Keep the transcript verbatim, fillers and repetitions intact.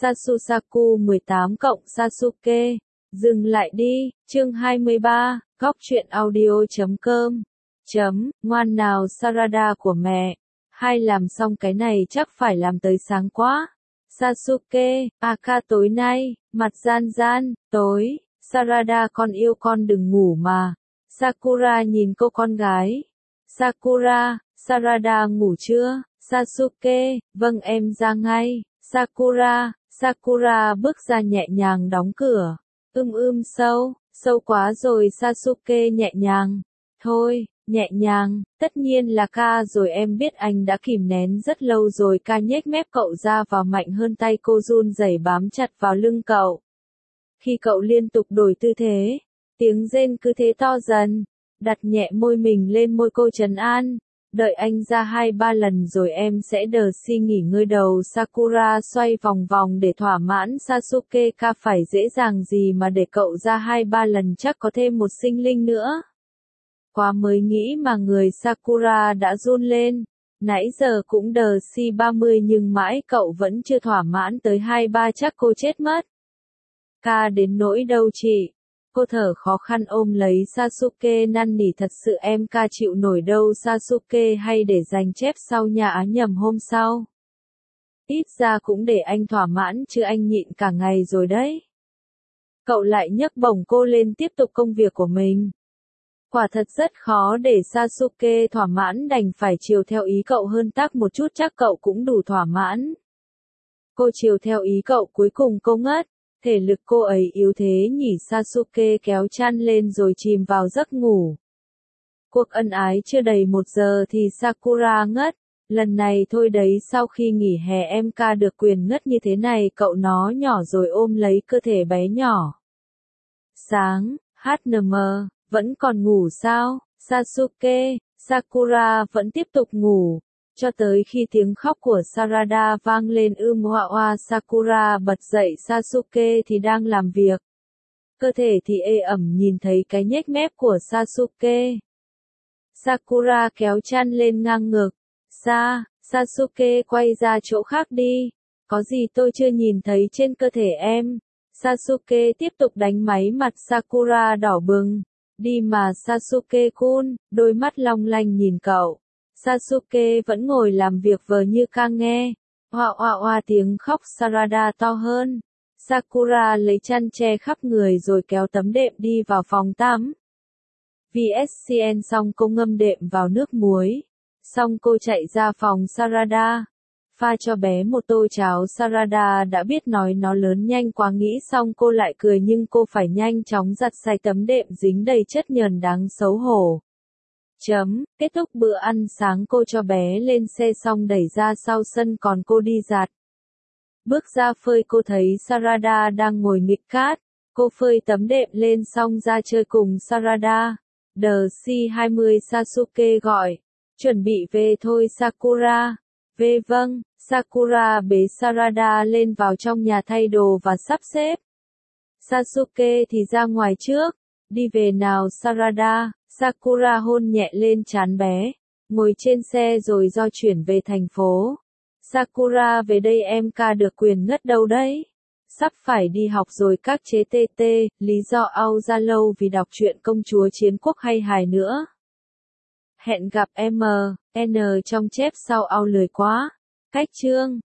Sasusaku mười tám cộng Sasuke. Dừng lại đi, chương hai mươi ba, góc truyện audio chấm com. Chấm, ngoan nào Sarada của mẹ. Hai làm xong cái này chắc phải làm tới sáng quá. Sasuke, Aka tối nay, mặt gian gian, tối, Sarada con yêu con đừng ngủ mà. Sakura nhìn cô con gái. Sakura, Sarada ngủ chưa? Sasuke, vâng em ra ngay. Sakura, Sakura bước ra nhẹ nhàng đóng cửa. Ưm ưm sâu, sâu quá rồi Sasuke nhẹ nhàng. Thôi, nhẹ nhàng, tất nhiên là ca rồi em biết anh đã kìm nén rất lâu rồi. Ca nhếch mép cậu ra vào mạnh hơn tay cô run rẩy bám chặt vào lưng cậu. Khi cậu liên tục đổi tư thế, tiếng rên cứ thế to dần, đặt nhẹ môi mình lên môi cô trấn an. Đợi anh ra hai ba lần rồi em sẽ đờ si nghỉ ngơi đầu. Sakura xoay vòng vòng để thỏa mãn Sasuke. Ca phải dễ dàng gì mà để cậu ra hai ba lần, chắc có thêm một sinh linh nữa. Quá mới nghĩ mà người Sakura đã run lên. Nãy giờ cũng đờ si ba mươi nhưng mãi cậu vẫn chưa thỏa mãn tới hai ba, chắc cô chết mất. Ca đến nỗi đâu chị? Cô thở khó khăn ôm lấy Sasuke năn nỉ, thật sự em ca chịu nổi đâu Sasuke, hay để dành chép sau nhà á nhầm hôm sau. Ít ra cũng để anh thỏa mãn chứ anh nhịn cả ngày rồi đấy. Cậu lại nhấc bổng cô lên tiếp tục công việc của mình. Quả thật rất khó để Sasuke thỏa mãn, đành phải chiều theo ý cậu hơn tác một chút, chắc cậu cũng đủ thỏa mãn. Cô chiều theo ý cậu cuối cùng cô ngất. Thể lực cô ấy yếu thế nhỉ? Sasuke kéo chăn lên rồi chìm vào giấc ngủ. Cuộc ân ái chưa đầy một giờ thì Sakura ngất. Lần này thôi đấy, sau khi nghỉ hè em ca được quyền ngất như thế này. Cậu nó nhỏ rồi ôm lấy cơ thể bé nhỏ. Sáng, hát en em, vẫn còn ngủ sao? Sasuke, Sakura vẫn tiếp tục ngủ. Cho tới khi tiếng khóc của Sarada vang lên. Ưm hoa hoa. Sakura bật dậy. Sasuke thì đang làm việc. Cơ thể thì ê ẩm nhìn thấy cái nhếch mép của Sasuke. Sakura kéo chăn lên ngang ngực. Sa, Sasuke quay ra chỗ khác đi. Có gì tôi chưa nhìn thấy trên cơ thể em? Sasuke tiếp tục đánh máy, mặt Sakura đỏ bừng. Đi mà Sasuke-kun, đôi mắt long lanh nhìn cậu. Sasuke vẫn ngồi làm việc vờ như ca nghe. Hoa hoa hoa, tiếng khóc Sarada to hơn. Sakura lấy chăn che khắp người rồi kéo tấm đệm đi vào phòng tắm. vê ét xê en xong cô ngâm đệm vào nước muối. Xong cô chạy ra phòng Sarada. Pha cho bé một tô cháo. Sarada đã biết nói nó lớn nhanh quá, nghĩ xong cô lại cười, nhưng cô phải nhanh chóng giặt sạch tấm đệm dính đầy chất nhờn đáng xấu hổ. Chấm, kết thúc bữa ăn sáng cô cho bé lên xe xong đẩy ra sau sân, còn cô đi giặt. Bước ra phơi cô thấy Sarada đang ngồi nghịch cát. Cô phơi tấm đệm lên xong ra chơi cùng Sarada. Đờ si hai mươi. Sasuke gọi. Chuẩn bị về thôi Sakura. Về vâng. Sakura bế Sarada lên vào trong nhà thay đồ và sắp xếp. Sasuke thì ra ngoài trước. Đi về nào Sarada. Sakura hôn nhẹ lên trán bé. Ngồi trên xe rồi do chuyển về thành phố. Sakura về đây em ca được quyền ngất đâu đấy. Sắp phải đi học rồi các chế tê tê. Lý do ao ra lâu vì đọc truyện công chúa chiến quốc hay hài nữa. Hẹn gặp em, N trong chép sau ao lười quá. Cách chương.